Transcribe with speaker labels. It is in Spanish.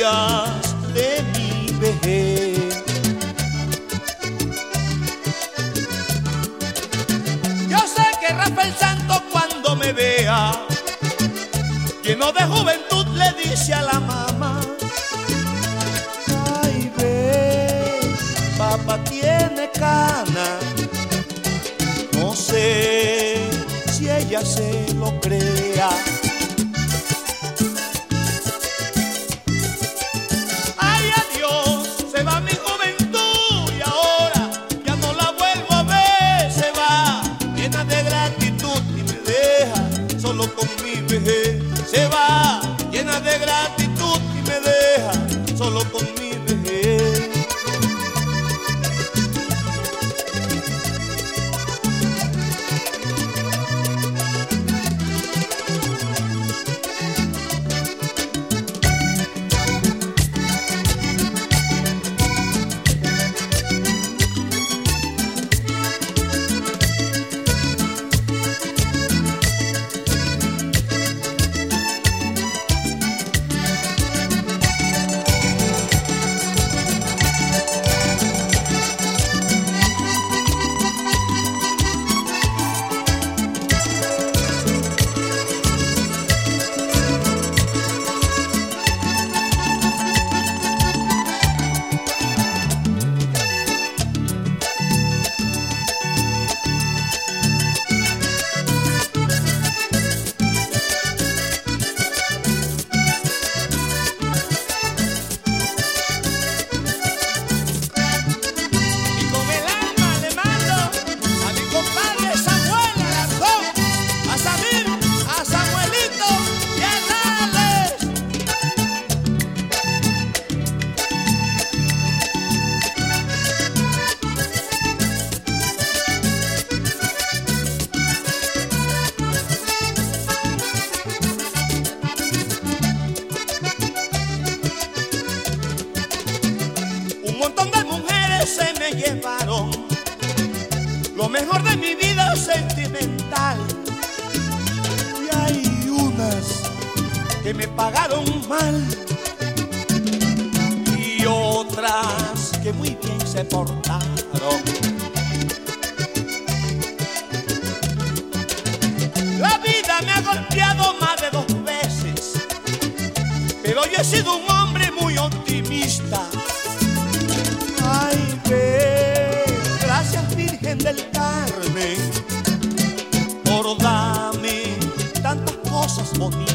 Speaker 1: días de mi vejez. Yo sé que Rafael Santos cuando me vea lleno de juventud le dice a la mamá: ay, ve, papá tiene cana. No sé si ella se lo crea. Ay, adiós, se va mi juventud y ahora ya no la vuelvo a ver. Se va llena de gratitud y me deja solo con mi vejez. Se va llena de gratitud y me deja solo con mi vejez. Un montón de mujeres se me llevaron lo mejor de mi vida sentimental, y hay unas que me pagaron mal y otras que muy bien se portaron. La vida me ha golpeado más de 2 veces, pero yo he sido un hombre muy optimista. Ay, ve, gracias Virgen del Carmen por darme tantas cosas bonitas.